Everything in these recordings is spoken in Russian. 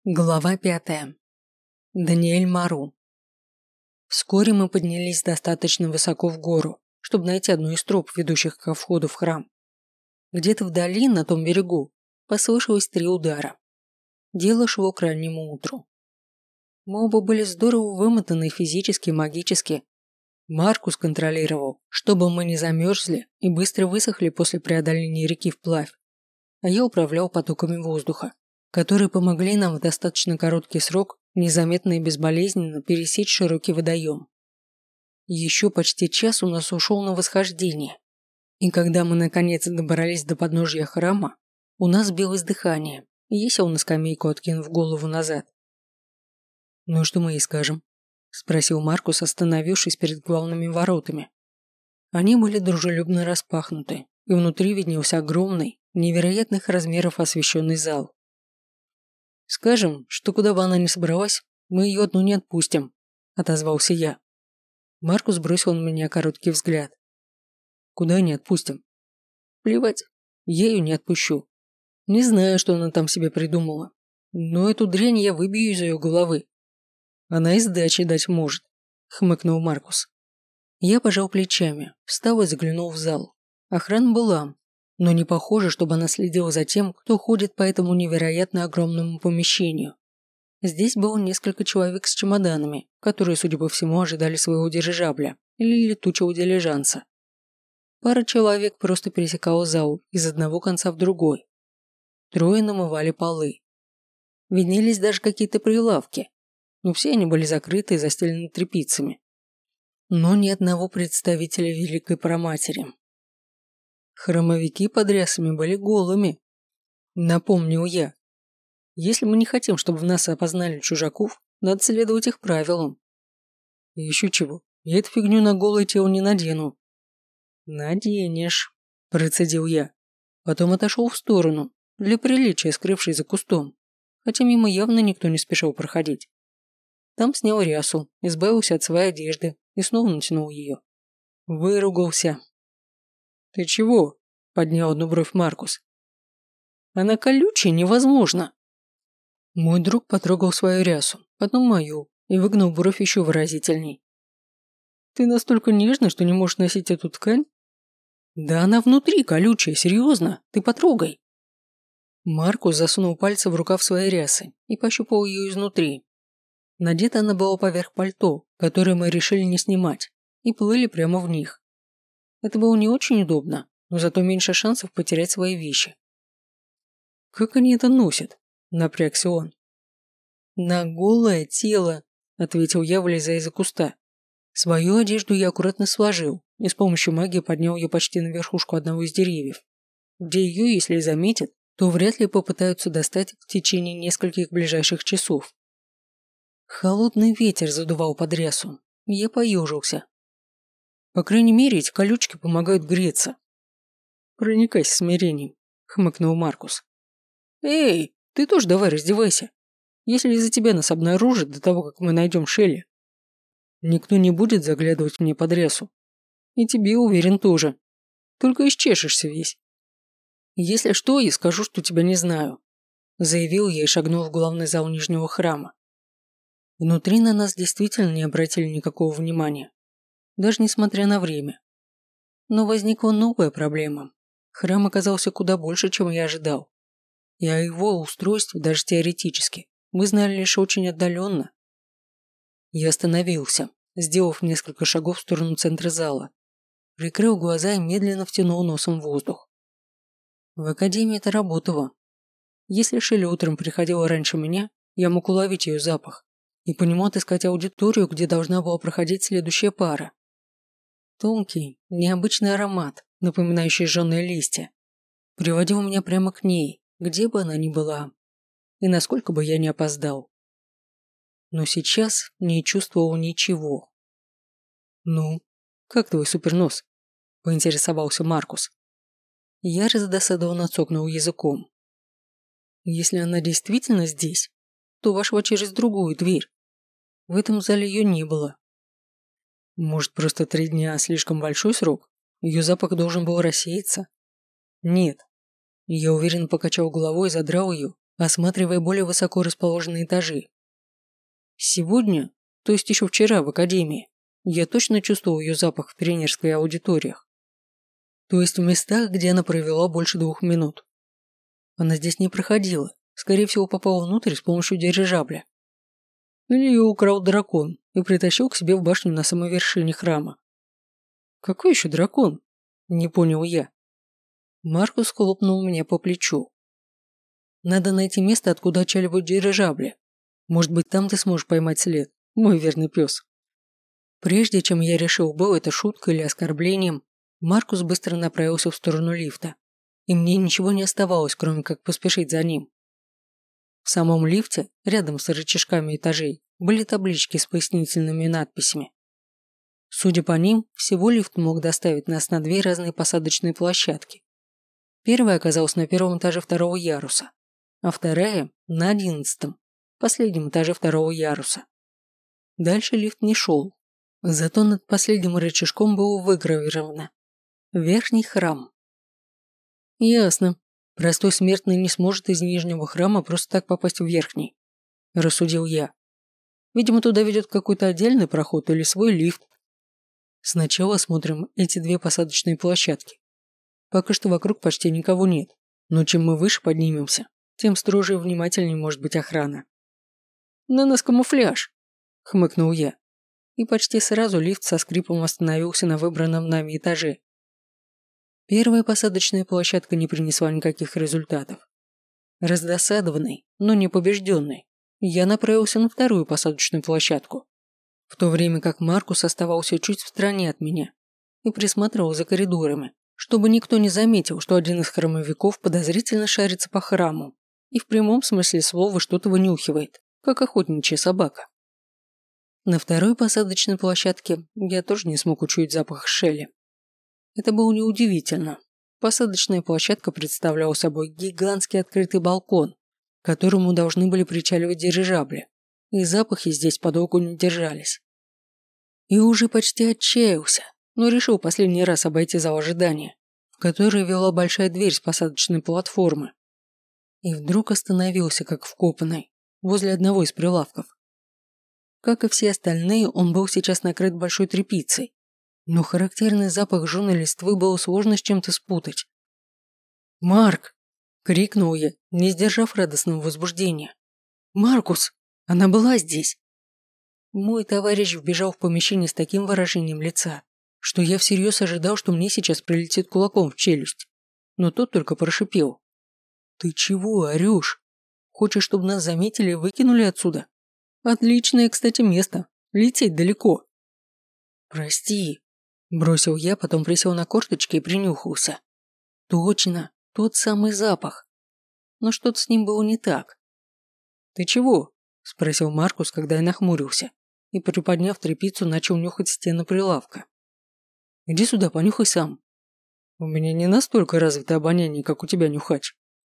Глава 5. Даниэль Мару. Вскоре мы поднялись достаточно высоко в гору, чтобы найти одну из троп, ведущих ко входу в храм. Где-то вдали, на том берегу, послышалось 3 удара. Дело шло к раннему утру. Мы оба были здорово вымотаны физически и магически. Маркус контролировал, чтобы мы не замерзли и быстро высохли после преодоления реки вплавь, а я управлял потоками воздуха, которые помогли нам в достаточно короткий срок незаметно и безболезненно пересечь широкий водоем. Еще почти час у нас ушел на восхождение, и когда мы наконец добрались до подножья храма, у нас сбилось дыхание, и я сел на скамейку, откинув голову назад. «Ну что мы ей скажем?» – спросил Маркус, остановившись перед главными воротами. Они были дружелюбно распахнуты, и внутри виднелся огромный, невероятных размеров освещенный зал. «Скажем, что куда бы она ни собралась, мы ее одну не отпустим», – отозвался я. Маркус бросил на меня короткий взгляд. «Куда не отпустим?» «Плевать, я ее не отпущу. Не знаю, что она там себе придумала, но эту дрянь я выбью из ее головы. Она и сдачи дать может», – хмыкнул Маркус. Я пожал плечами, встал и заглянул в зал. Охрана была, но не похоже, чтобы она следила за тем, кто ходит по этому невероятно огромному помещению. Здесь было несколько человек с чемоданами, которые, судя по всему, ожидали своего дирижабля или летучего дилижанса. Пара человек просто пересекала зал из одного конца в другой. 3 намывали полы. Виднелись даже какие-то прилавки, но все они были закрыты и застелены тряпицами. Но ни одного представителя Великой Проматери. Храмовики под рясами были голыми. Напомнил я. Если мы не хотим, чтобы в нас опознали чужаков, надо следовать их правилам. И еще чего, я эту фигню на голое тело не надену. Наденешь, процедил я. Потом отошел в сторону, для приличия скрывшись за кустом, хотя мимо явно никто не спешил проходить. Там снял рясу, избавился от своей одежды и снова натянул ее. Выругался. «Ты чего?» – поднял одну бровь Маркус. «Она колючая невозможно!» Мой друг потрогал свою рясу, потом мою, и выгнул бровь еще выразительней. «Ты настолько нежна, что не можешь носить эту ткань?» «Да она внутри колючая, серьезно, ты потрогай!» Маркус засунул пальцы в рукав своей рясы и пощупал ее изнутри. Надета она была поверх пальто, которое мы решили не снимать, и плыли прямо в них. Это было не очень удобно, но зато меньше шансов потерять свои вещи. «Как они это носят?» – напрягся он. «На голое тело», – ответил я, вылезая из-за куста. Свою одежду я аккуратно сложил и с помощью магии поднял ее почти на верхушку одного из деревьев, где ее, если и заметят, то вряд ли попытаются достать в течение нескольких ближайших часов. Холодный ветер задувал под рясу, и я поежился. По крайней мере, эти колючки помогают греться. «Проникайся смирением», – хмыкнул Маркус. «Эй, ты тоже давай раздевайся. Если из-за тебя нас обнаружат до того, как мы найдем Шелли, никто не будет заглядывать мне под рясу. И тебе, уверен, тоже. Только исчешешься весь. Если что, я скажу, что тебя не знаю», – заявил я и шагнул в главный зал Нижнего храма. Внутри на нас действительно не обратили никакого внимания, даже несмотря на время. Но возникла новая проблема. Храм оказался куда больше, чем я ожидал. И о его устройстве, даже теоретически, мы знали лишь очень отдаленно. Я остановился, сделав несколько шагов в сторону центра зала, прикрыл глаза и медленно втянул носом воздух. В академии это работало. Если Шелли утром приходила раньше меня, я мог уловить ее запах и по нему отыскать аудиторию, где должна была проходить следующая пара. Тонкий, необычный аромат, напоминающий жженые листья, приводил меня прямо к ней, где бы она ни была, и насколько бы я ни опоздал. Но сейчас не чувствовал ничего. «Ну, как твой супернос?» – поинтересовался Маркус. Я раздосадованно цокнул языком. «Если она действительно здесь, то вошла через другую дверь. В этом зале ее не было. Может, просто 3 дня слишком большой срок? Ее запах должен был рассеяться?» «Нет». Я уверенно покачал головой и задрал ее, осматривая более высоко расположенные этажи. Сегодня, то есть еще вчера в академии, я точно чувствовал ее запах в тренерской аудиториях. То есть в местах, где она провела больше 2 минут. Она здесь не проходила, скорее всего попала внутрь с помощью дирижабля. Или ее украл дракон и притащил к себе в башню на самой вершине храма. Какой еще дракон? Не понял я. Маркус хлопнул меня по плечу. Надо найти место, откуда отчаливают дирижабли. Может быть, там ты сможешь поймать след, мой верный пес. Прежде чем я решил, было это шуткой или оскорблением, Маркус быстро направился в сторону лифта, и мне ничего не оставалось, кроме как поспешить за ним. В самом лифте, рядом с рычажками этажей, были таблички с пояснительными надписями. Судя по ним, всего лифт мог доставить нас на 2 разные посадочные площадки. Первая оказалась на 1-м этаже 2-го яруса, а вторая – на 11-м, последнем этаже 2-го яруса. Дальше лифт не шел, зато над последним рычажком было выгравировано «Верхний храм». Ясно. Простой смертный не сможет из нижнего храма просто так попасть в верхний, рассудил я. Видимо, туда ведет какой-то отдельный проход или свой лифт. Сначала осмотрим эти 2 посадочные площадки. Пока что вокруг почти никого нет, но чем мы выше поднимемся, тем строже и внимательнее может быть охрана. На нас камуфляж, хмыкнул я. И почти сразу лифт со скрипом остановился на выбранном нами этаже. Первая посадочная площадка не принесла никаких результатов. Раздосадованный, но не побежденный, я направился на 2-ю посадочную площадку, в то время как Маркус оставался чуть в стороне от меня и присматривал за коридорами, чтобы никто не заметил, что один из храмовиков подозрительно шарится по храму и в прямом смысле слова что-то вынюхивает, как охотничья собака. На 2-й посадочной площадке я тоже не смог учуять запах Шелли. Это было неудивительно. Посадочная площадка представляла собой гигантский открытый балкон, к которому должны были причаливать дирижабли, и запахи здесь подолгу не держались. И уже почти отчаялся, но решил последний раз обойти зал ожидания, в который вела большая дверь с посадочной платформы. И вдруг остановился, как вкопанный, возле одного из прилавков. Как и все остальные, он был сейчас накрыт большой тряпицей, но характерный запах жженой листвы было сложно с чем-то спутать. «Марк!» – крикнул я, не сдержав радостного возбуждения. «Маркус! Она была здесь!» Мой товарищ вбежал в помещение с таким выражением лица, что я всерьез ожидал, что мне сейчас прилетит кулаком в челюсть. Но тот только прошипел. «Ты чего орешь? Хочешь, чтобы нас заметили и выкинули отсюда? Отличное, кстати, место. Лететь далеко». «Прости», – бросил я, потом присел на корточки и принюхался. «Точно, тот самый запах. Но что-то с ним было не так». «Ты чего?» – спросил Маркус, когда я нахмурился, и, приподняв тряпицу, начал нюхать стены прилавка. «Иди сюда, понюхай сам. У меня не настолько развито обоняние, как у тебя, нюхач».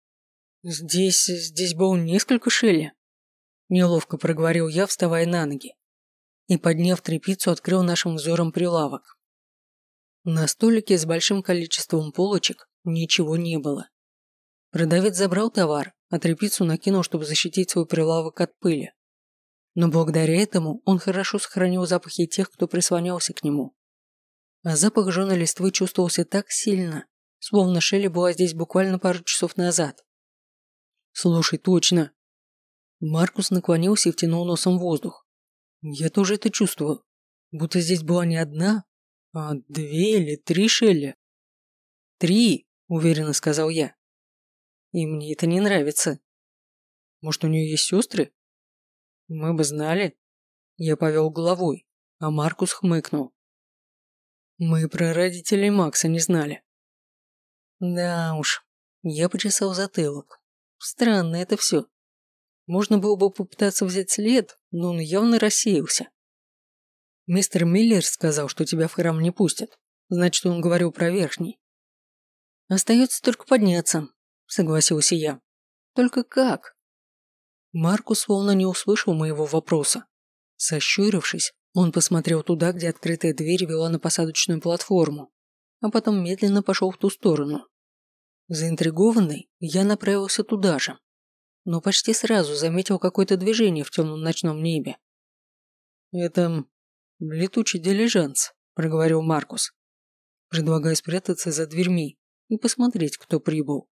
Здесь было несколько Шелли. Неловко проговорил я, вставая на ноги. И, подняв тряпицу, открыл нашим взором прилавок. На столике с большим количеством полочек ничего не было. Продавец забрал товар, а тряпицу накинул, чтобы защитить свой прилавок от пыли. Но благодаря этому он хорошо сохранил запахи тех, кто прислонялся к нему. А запах жженой листвы чувствовался так сильно, словно Шелли была здесь буквально пару часов назад. «Слушай, точно!» Маркус наклонился и втянул носом воздух. «Я тоже это чувствую. Будто здесь была не одна, а 2 или 3 Шелли». «3», уверенно сказал я. «И мне это не нравится. Может, у нее есть сестры? Мы бы знали». Я повел головой, а Маркус хмыкнул. «Мы про родителей Макса не знали». Да уж, я почесал затылок. Странно это все. Можно было бы попытаться взять след, но он явно рассеялся. Мистер Миллер сказал, что тебя в храм не пустят. Значит, он говорил про верхний. Остается только подняться, согласился я. Только как? Маркус словно не услышал моего вопроса. Сощурившись, он посмотрел туда, где открытая дверь вела на посадочную платформу, а потом медленно пошел в ту сторону. Заинтригованный, я направился туда же. но почти сразу заметил какое-то движение в темном ночном небе. «Это летучий дилижанс», – проговорил Маркус. «Предлагаю спрятаться за дверьми и посмотреть, кто прибыл».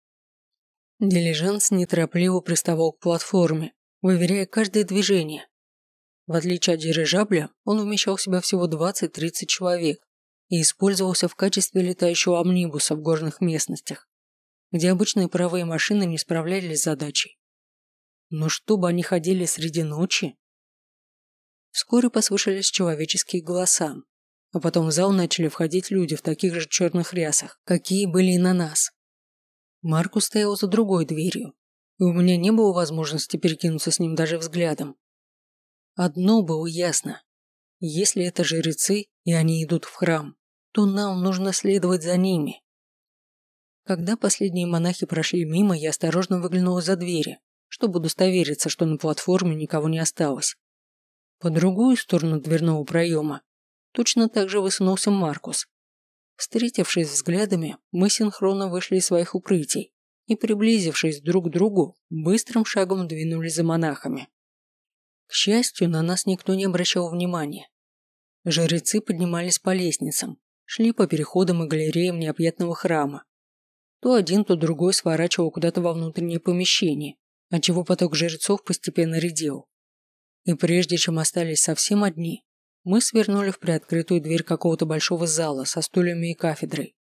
Дилижанс неторопливо приставал к платформе, выверяя каждое движение. В отличие от дирижабля, он вмещал в себя всего 20-30 человек и использовался в качестве летающего амнибуса в горных местностях, где обычные паровые машины не справлялись с задачей. Но чтобы они ходили среди ночи? Вскоре послышались человеческие голоса, а потом в зал начали входить люди в таких же черных рясах, какие были и на нас. Маркус стоял за другой дверью, и у меня не было возможности перекинуться с ним даже взглядом. Одно было ясно. Если это жрецы, и они идут в храм, то нам нужно следовать за ними. Когда последние монахи прошли мимо, я осторожно выглянула за двери, чтобы удостовериться, что на платформе никого не осталось. По другую сторону дверного проема точно так же высунулся Маркус. Встретившись взглядами, мы синхронно вышли из своих укрытий и, приблизившись друг к другу, быстрым шагом двинулись за монахами. К счастью, на нас никто не обращал внимания. Жрецы поднимались по лестницам, шли по переходам и галереям необъятного храма. То один, то другой сворачивал куда-то во внутреннее помещение, отчего поток жрецов постепенно редел. И прежде чем остались совсем одни, мы свернули в приоткрытую дверь какого-то большого зала со стульями и кафедрой.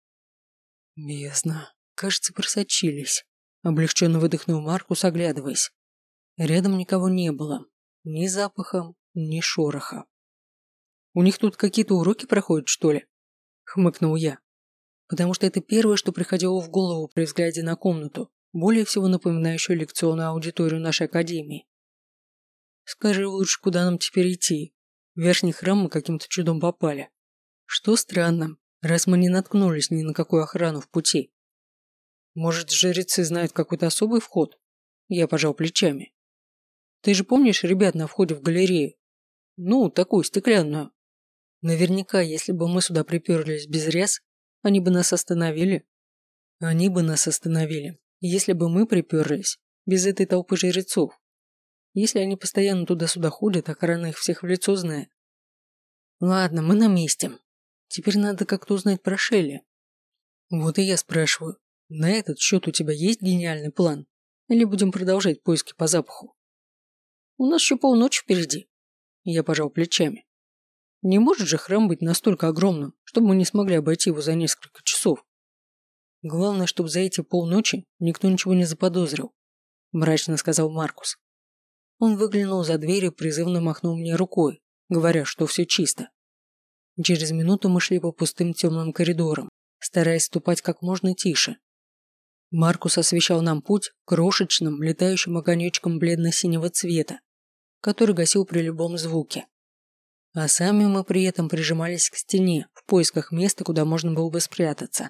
«Бездна, кажется, просочились», – облегченно выдохнул Маркус, оглядываясь. Рядом никого не было, ни запаха, ни шороха. «У них тут какие-то уроки проходят, что ли?» – хмыкнул я. Потому что это первое, что приходило в голову при взгляде на комнату, более всего напоминающую лекционную аудиторию нашей академии. «Скажи лучше, куда нам теперь идти? В верхний храм мы каким-то чудом попали. Что странно, раз мы не наткнулись ни на какую охрану в пути. Может, жрецы знают какой-то особый вход?» Я пожал плечами. «Ты же помнишь ребят на входе в галерею? Ну, такую стеклянную. Наверняка, если бы мы сюда приперлись без ряс, они бы нас остановили. Они бы нас остановили, если бы мы приперлись без этой толпы жрецов. Если они постоянно туда-сюда ходят, охрана их всех в лицо знает. Ладно, мы на месте. Теперь надо как-то узнать про Шелли. Вот и я спрашиваю, на этот счет у тебя есть гениальный план? Или будем продолжать поиски по запаху? У нас еще полночи впереди. Я пожал плечами. Не может же храм быть настолько огромным, чтобы мы не смогли обойти его за несколько часов. Главное, чтобы за эти полночи никто ничего не заподозрил, мрачно сказал Маркус. Он выглянул за дверь и призывно махнул мне рукой, говоря, что все чисто. Через минуту мы шли по пустым темным коридорам, стараясь ступать как можно тише. Маркус освещал нам путь крошечным, летающим огонечком бледно-синего цвета, который гасил при любом звуке. А сами мы при этом прижимались к стене в поисках места, куда можно было бы спрятаться.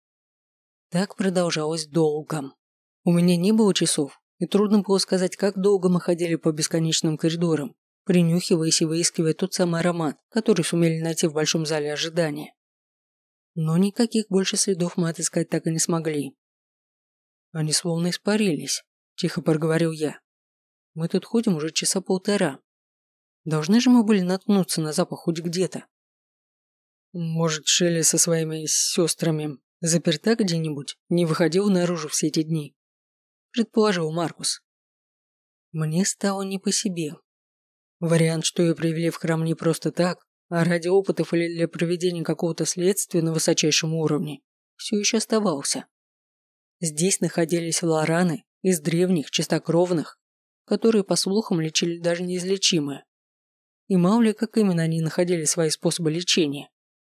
Так продолжалось долго. У меня не было часов, и трудно было сказать, как долго мы ходили по бесконечным коридорам, принюхиваясь и выискивая тот самый аромат, который сумели найти в большом зале ожидания. Но никаких больше следов мы отыскать так и не смогли. Они словно испарились, тихо проговорил я. Мы тут ходим уже часа полтора. Должны же мы были наткнуться на запах хоть где-то. Может, Шелли со своими сестрами заперта где-нибудь, не выходила наружу все эти дни? Предположил Маркус. Мне стало не по себе. Вариант, что ее привели в храм не просто так, а ради опытов или для проведения какого-то следствия на высочайшем уровне, все еще оставался. Здесь находились лораны из древних, чистокровных, которые, по слухам, лечили даже неизлечимое. И мало ли, как именно они находили свои способы лечения.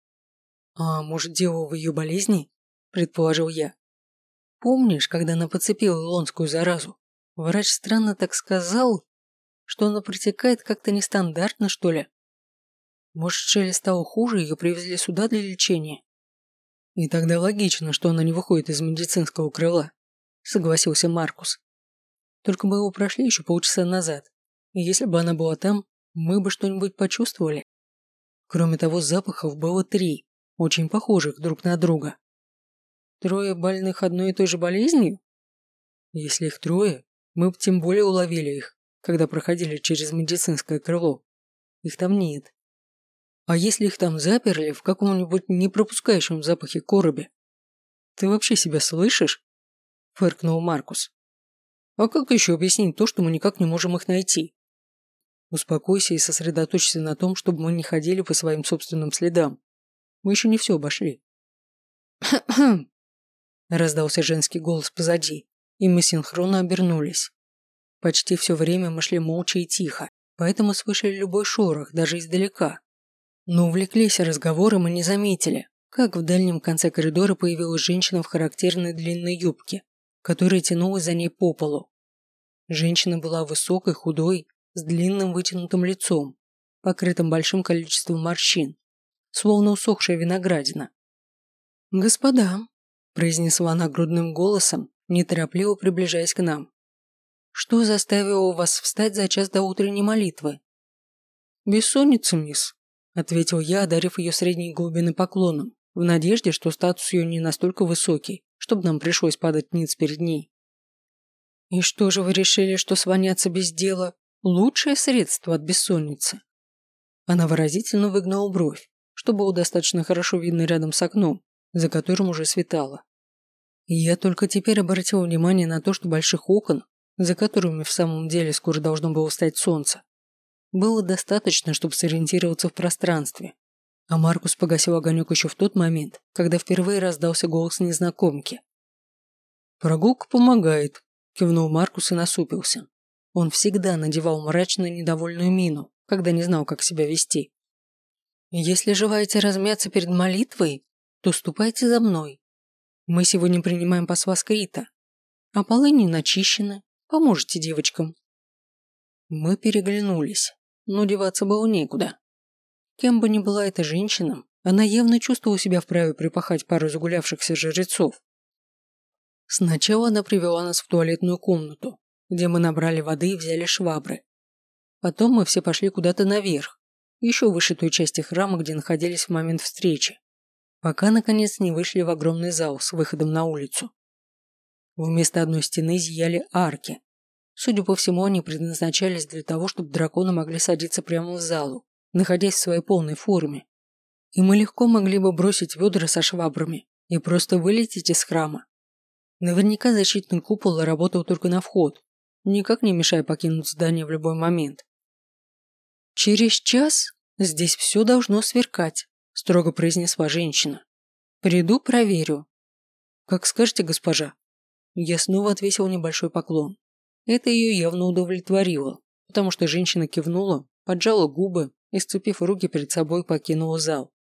«А может, дело в ее болезни?» – предположил я. «Помнишь, когда она подцепила илонскую заразу? Врач странно так сказал, что она протекает как-то нестандартно, что ли? Может, Шелли стало хуже, ее привезли сюда для лечения?» «И тогда логично, что она не выходит из медицинского крыла», – согласился Маркус. «Только мы его прошли еще полчаса назад, и если бы она была там, мы бы что-нибудь почувствовали. Кроме того, запахов было 3, очень похожих друг на друга. 3 больных одной и той же болезнью? Если их 3, Мы б тем более уловили их, когда проходили через медицинское крыло. Их там нет. А если их там заперли в каком-нибудь непропускающем запахе коробе? Ты вообще себя слышишь? Фыркнул Маркус. А как еще объяснить то, что мы никак не можем их найти? Успокойся и сосредоточься на том, чтобы мы не ходили по своим собственным следам. Мы еще не все обошли. Раздался женский голос позади, и мы синхронно обернулись. Почти все время мы шли молча и тихо, поэтому слышали любой шорох, даже издалека. Но увлеклись разговором и не заметили, как в дальнем конце коридора появилась женщина в характерной длинной юбке, которая тянулась за ней по полу. Женщина была высокой, худой, с длинным вытянутым лицом, покрытым большим количеством морщин, словно усохшая виноградина. «Господа», – произнесла она грудным голосом, неторопливо приближаясь к нам, – «что заставило вас встать за час до утренней молитвы?» «Бессонница, мисс», – ответил я, одарив ее средней глубины поклоном, в надежде, что статус ее не настолько высокий, чтобы нам пришлось падать ниц перед ней. «И что же вы решили, что слоняться без дела – лучшее средство от бессонницы?» Она выразительно выгнула бровь, что было достаточно хорошо видно рядом с окном, за которым уже светало. И я только теперь обратил внимание на то, что больших окон, за которыми в самом деле скоро должно было встать солнце, было достаточно, чтобы сориентироваться в пространстве. А Маркус погасил огонек еще в тот момент, когда впервые раздался голос незнакомки. «Прогулка помогает», – кивнул Маркус и насупился. Он всегда надевал мрачную недовольную мину, когда не знал, как себя вести. «Если желаете размяться перед молитвой, то ступайте за мной. Мы сегодня принимаем посла Скрита, а полы не начищены, поможете девочкам». Мы переглянулись, но деваться было некуда. Кем бы ни была эта женщина, она явно чувствовала себя вправе припахать пару загулявшихся жрецов. Сначала она привела нас в туалетную комнату, где мы набрали воды и взяли швабры. Потом мы все пошли куда-то наверх, еще выше той части храма, где находились в момент встречи, пока, наконец, не вышли в огромный зал с выходом на улицу. Вместо одной стены зияли арки. Судя по всему, они предназначались для того, чтобы драконы могли садиться прямо в залу, находясь в своей полной форме. И мы легко могли бы бросить ведра со швабрами и просто вылететь из храма. Наверняка защитный купол работал только на вход, никак не мешая покинуть здание в любой момент. «Через час здесь все должно сверкать», – строго произнесла женщина. «Приду, проверю». «Как скажете, госпожа». Я снова отвесил небольшой поклон. Это ее явно удовлетворило, потому что женщина кивнула, поджала губы и, сцепив руки перед собой, покинула зал.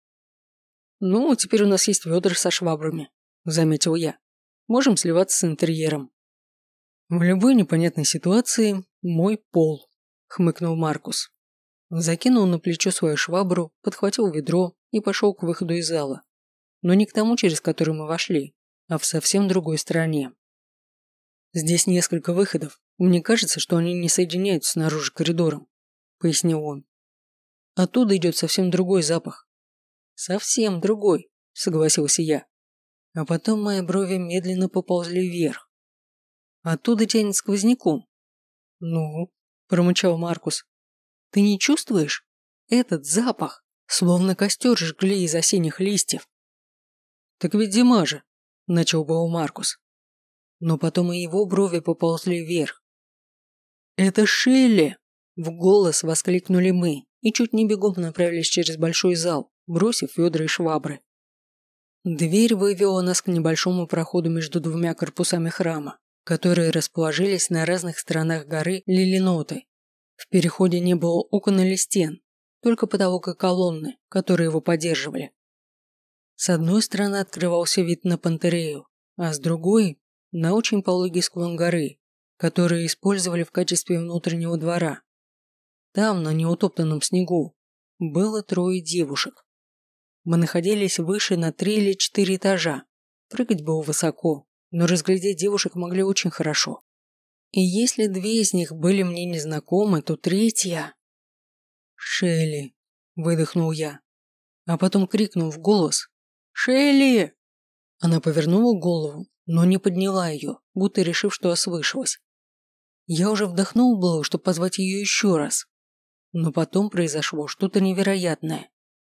«Ну, теперь у нас есть ведра со швабрами», – заметил я. «Можем сливаться с интерьером». «В любой непонятной ситуации мой пол», – хмыкнул Маркус. Закинул на плечо свою швабру, подхватил ведро и пошел к выходу из зала. Но не к тому, через который мы вошли, а в совсем другой стороне. «Здесь несколько выходов. Мне кажется, что они не соединяются снаружи коридором», – пояснил он. «Оттуда идет совсем другой запах». «Совсем другой», – согласился я. А потом мои брови медленно поползли вверх. «Оттуда тянет сквозняком». «Ну?» – промычал Маркус. «Ты не чувствуешь? Этот запах, словно костер жгли из осенних листьев». «Так ведь зима же», – начал был Маркус. Но потом и его брови поползли вверх. «Это Шелли!» – в голос воскликнули мы и чуть не бегом направились через большой зал, бросив ведра и швабры. Дверь вывела нас к небольшому проходу между двумя корпусами храма, которые расположились на разных сторонах горы Лилиноты. В переходе не было окон или стен, только потолок и колонны, которые его поддерживали. С одной стороны открывался вид на Пантерею, а с другой – на очень пологий склон горы, который использовали в качестве внутреннего двора. Там, на неутоптанном снегу, было 3 девушек. Мы находились выше на 3 или 4 этажа. Прыгать было высоко, но разглядеть девушек могли очень хорошо. И если 2 из них были мне незнакомы, то 3-я... «Шелли!» – выдохнул я, а потом крикнул в голос: «Шелли!» Она повернула голову, но не подняла ее, будто решив, что ослышалась. Я уже вдохнул было, чтобы позвать ее еще раз. Но потом произошло что-то невероятное.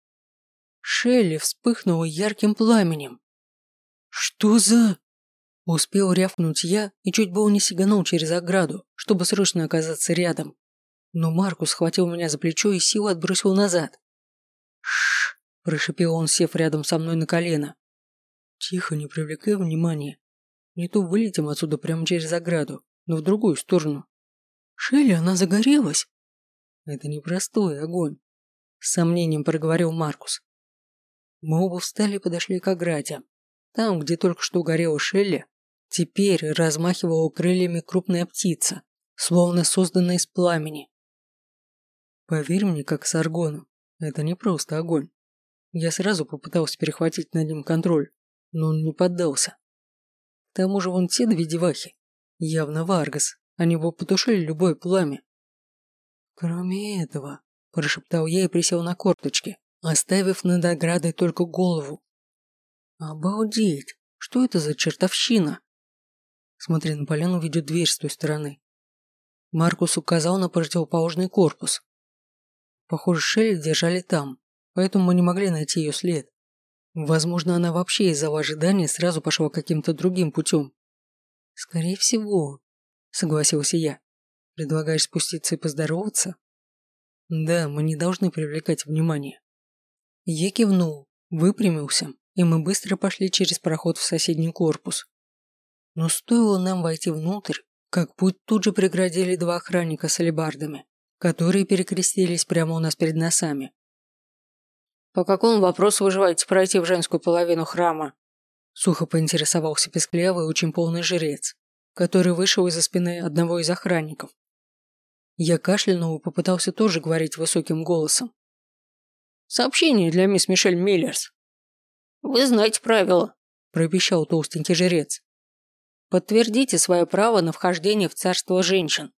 Шелли вспыхнула ярким пламенем. «Что за...» Успел рявкнуть я и чуть было не сиганул через ограду, чтобы срочно оказаться рядом. Но Маркус схватил меня за плечо и силой отбросил назад. «Шш!» – прошипел он, сев рядом со мной на колено. «Тихо, не привлекай внимания. Не то вылетим отсюда прямо через ограду, но в другую сторону». «Шелли, она загорелась!» «Это не простой огонь», – с сомнением проговорил Маркус. Мы оба встали и подошли к ограде. Там, где только что горела Шелли, теперь размахивала крыльями крупная птица, словно созданная из пламени. Поверь мне, как с аргоном, это не просто огонь. Я сразу попытался перехватить над ним контроль, но он не поддался. К тому же вон те две девахи, явно Варгас, они бы потушили любое пламя. Кроме этого, прошептал я и присел на корточки, оставив над оградой только голову. Обалдеть, что это за чертовщина? Смотри, на поляну ведет дверь с той стороны. Маркус указал на противоположный корпус. Похоже, Шелли держали там, поэтому мы не могли найти ее след. Возможно, она вообще из-за ожидания сразу пошла каким-то другим путем. Скорее всего, согласился я. Предлагаешь спуститься и поздороваться? Да, мы не должны привлекать внимание. Я кивнул, выпрямился, и мы быстро пошли через проход в соседний корпус. Но стоило нам войти внутрь, как путь тут же преградили два охранника с алебардами, которые перекрестились прямо у нас перед носами. «По какому вопросу вы желаете пройти в женскую половину храма?» Сухо поинтересовался песклявый, очень полный жрец, который вышел из-за спины одного из охранников. Я кашлянул и попытался тоже говорить высоким голосом. «Сообщение для мисс Мишель Миллерс». «Вы знаете правила», – пропищал толстенький жрец. «Подтвердите свое право на вхождение в царство женщин».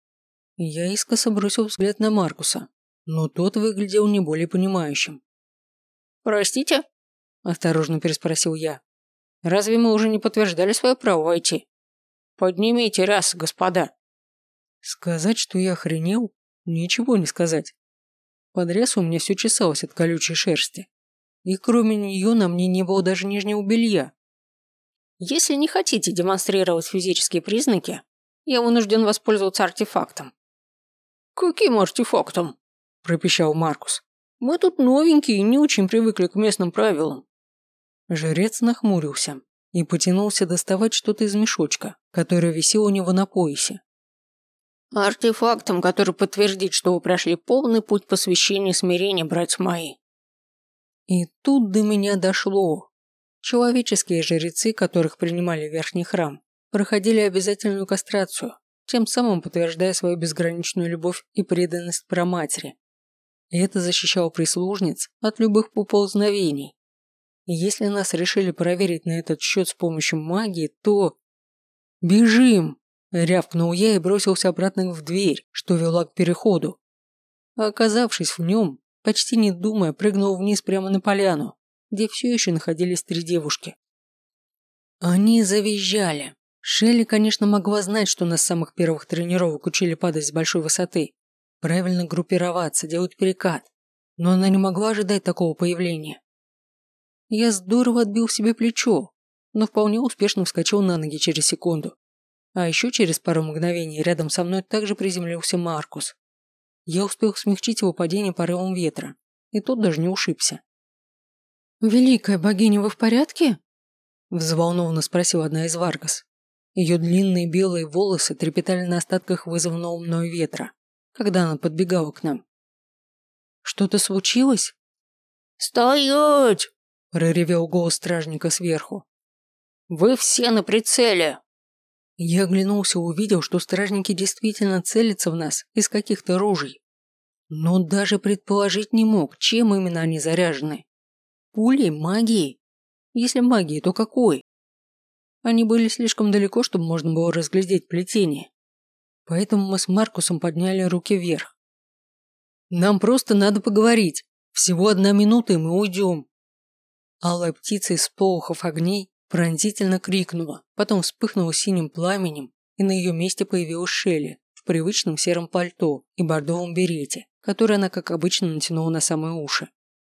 Я искоса бросил взгляд на Маркуса, но тот выглядел не более понимающим. «Простите?» – осторожно переспросил я. «Разве мы уже не подтверждали свое право войти? Поднимите рясы, господа». Сказать, что я охренел? Ничего не сказать. Под рясу у меня все чесалось от колючей шерсти. И кроме нее на мне не было даже нижнего белья. «Если не хотите демонстрировать физические признаки, я вынужден воспользоваться артефактом». «Каким артефактом?» – пропищал Маркус. «Мы тут новенькие и не очень привыкли к местным правилам». Жрец нахмурился и потянулся доставать что-то из мешочка, которое висело у него на поясе. «Артефактом, который подтвердит, что вы прошли полный путь посвящения и смирения, братья мои». И тут до меня дошло. Человеческие жрецы, которых принимали в верхний храм, проходили обязательную кастрацию, тем самым подтверждая свою безграничную любовь и преданность праматери. И это защищало прислужниц от любых поползновений. И если нас решили проверить на этот счет с помощью магии, то... «Бежим!» – рявкнул я и бросился обратно в дверь, что вела к переходу. А оказавшись в нем, почти не думая, прыгнул вниз прямо на поляну, где все еще находились три девушки. Они завизжали. Шелли, конечно, могла знать, что нас с самых первых тренировок учили падать с большой высоты, правильно группироваться, делать перекат, но она не могла ожидать такого появления. Я здорово отбил себе плечо, но вполне успешно вскочил на ноги через секунду. А еще через пару мгновений рядом со мной также приземлился Маркус. Я успел смягчить его падение порывом ветра, и тот даже не ушибся. «Великая богиня, вы в порядке?» – взволнованно спросила одна из Варгас. Ее длинные белые волосы трепетали на остатках вызванного мною ветра, когда она подбегала к нам. «Что-то случилось?» «Стоять!» – проревел голос стражника сверху. «Вы все на прицеле!» Я оглянулся и увидел, что стражники действительно целятся в нас из каких-то ружей. Но даже предположить не мог, чем именно они заряжены. Пулей, магией? Если магией, то какой? Они были слишком далеко, чтобы можно было разглядеть плетение. Поэтому мы с Маркусом подняли руки вверх. «Нам просто надо поговорить. Всего 1 минута, и мы уйдем». Алая птица из сполохов огней пронзительно крикнула, потом вспыхнула синим пламенем и на ее месте появилась Шелли в привычном сером пальто и бордовом берете, который она, как обычно, натянула на самые уши.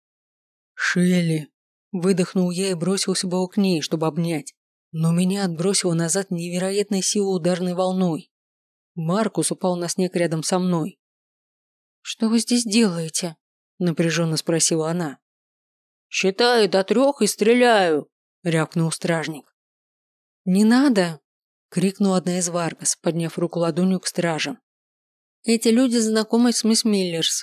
«Шелли!» – выдохнул я и бросился было к ней, чтобы обнять, но меня отбросило назад невероятной силой ударной волной. Маркус упал на снег рядом со мной. «Что вы здесь делаете?» – напряженно спросила она. «Считаю до 3 и стреляю!» – рявкнул стражник. «Не надо!» – крикнула одна из Варгас, подняв руку ладонью к стражам. «Эти люди знакомы с мисс Миллерс».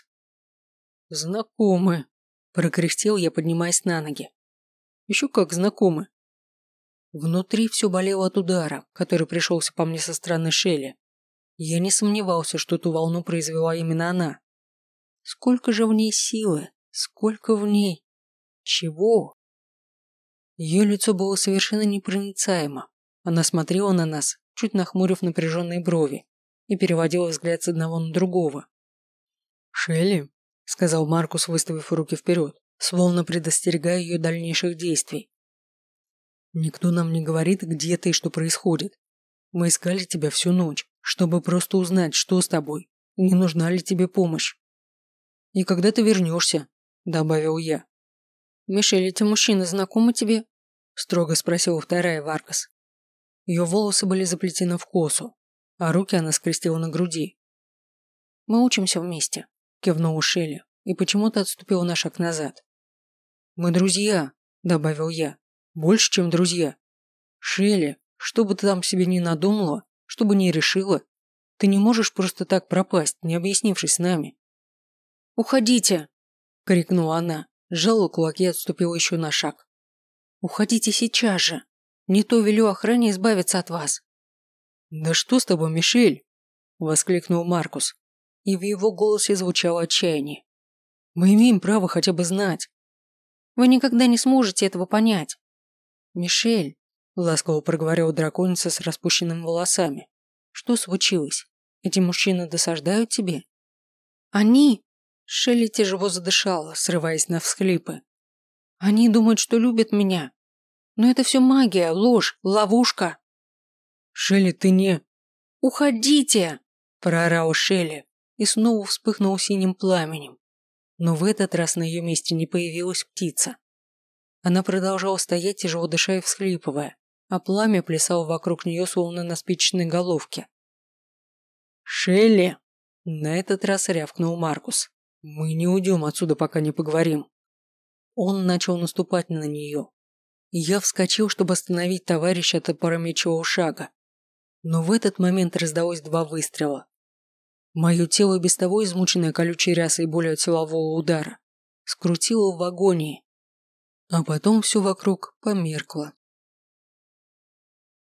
«Знакомы!» – прокряхтел я, поднимаясь на ноги. «Еще как знакомы!» Внутри все болело от удара, который пришелся по мне со стороны Шелли. Я не сомневался, что ту волну произвела именно она. Сколько же в ней силы, сколько в ней... Чего? Ее лицо было совершенно непроницаемо. Она смотрела на нас, чуть нахмурив напряженные брови, и переводила взгляд с одного на другого. «Шелли», — сказал Маркус, выставив руки вперед, словно предостерегая ее дальнейших действий. «Никто нам не говорит, где ты и что происходит. Мы искали тебя всю ночь, чтобы просто узнать, что с тобой, и не нужна ли тебе помощь. И когда ты вернешься», — добавил я. «Мишель, эти мужчины знакомы тебе?» – строго спросила вторая Варгас. Ее волосы были заплетены в косу, а руки она скрестила на груди. «Мы учимся вместе», – кивнула Шелли и почему-то отступила на шаг назад. «Мы друзья», – добавил я, – «больше, чем друзья. Шелли, что бы ты там себе ни надумала, что бы ни решила, ты не можешь просто так пропасть, не объяснившись с нами». «Уходите!» – крикнула она, сжала кулаки и отступила еще на шаг. «Уходите сейчас же! Не то велю охране избавиться от вас!» «Да что с тобой, Мишель?» – воскликнул Маркус, и в его голосе звучало отчаяние. «Мы имеем право хотя бы знать». «Вы никогда не сможете этого понять». «Мишель», – ласково проговорила драконица с распущенными волосами, – «что случилось? Эти мужчины досаждают тебе?» «Они...» – Шелли тяжело задышала, срываясь на всхлипы. «Они думают, что любят меня. Но это все магия, ложь, ловушка». «Шелли, ты не...» «Уходите!» – проорала Шелли и снова вспыхнула синим пламенем. Но в этот раз на ее месте не появилась птица. Она продолжала стоять, тяжело дыша и всхлипывая, а пламя плясало вокруг нее, словно на спичечной головке. «Шелли!» – на этот раз рявкнул Маркус. «Мы не уйдем отсюда, пока не поговорим». Он начал наступать на нее. Я вскочил, чтобы остановить товарища от опрометчивого шага. Но в этот момент раздалось 2 выстрела. Мое тело, без того измученное колючей рясой и болью от силового удара, скрутило в агонии. А потом все вокруг померкло.